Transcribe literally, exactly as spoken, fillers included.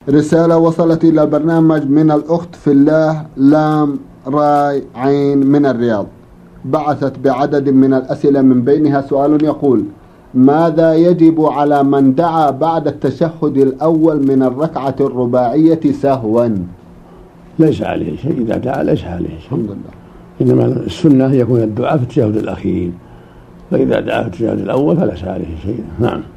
رسالة وصلت إلى البرنامج من الأخت في الله لام راي عين من الرياض، بعثت بعدد من الأسئلة، من بينها سؤال يقول: ماذا يجب على من دعا بعد التشهد الأول من الركعة الرباعية سهوا؟ ليس عليه شيء، إذا دعا ليس عليه شيء، الحمد لله. إنما السنة يكون الدعاء في التشهد الأخير، فإذا دعا في التشهد الأول فليس عليه شيء. نعم.